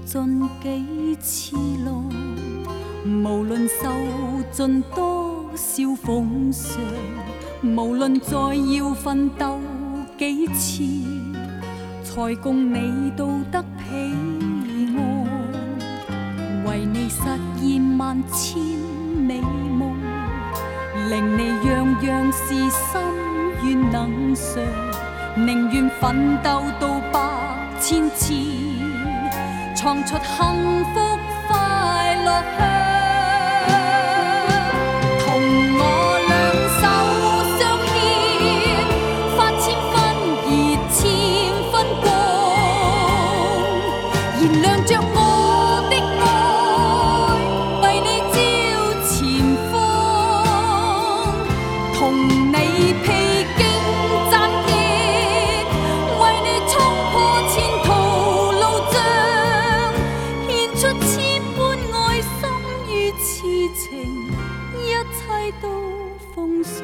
尽几次浪，无论受尽多少奉上，无论再要奋斗几次，才共你到得彼岸。为你实现万千美梦，令你样样事心愿能偿，宁愿奋斗到百千次，创出幸福快乐香。同我兩手相牽，發千分熱，千分光，燃亮着我的愛，為你照前方。同你披荊斬棘，為你衝破前途路障，獻出千般愛心與痴情，一切都奉上。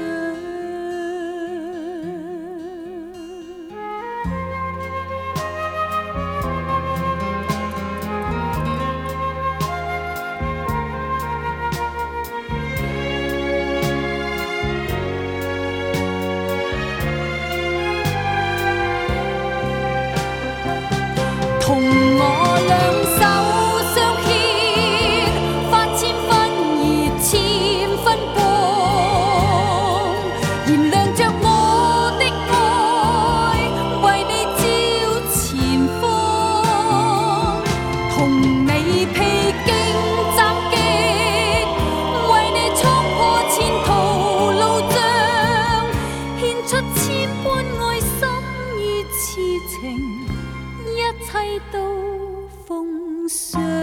同我兩手相牽，發千分熱，千分光，燃亮着我的愛，為你照前方。同你披荊斬棘，為你衝破前途路障，獻出千般愛心與痴情，一切都奉上。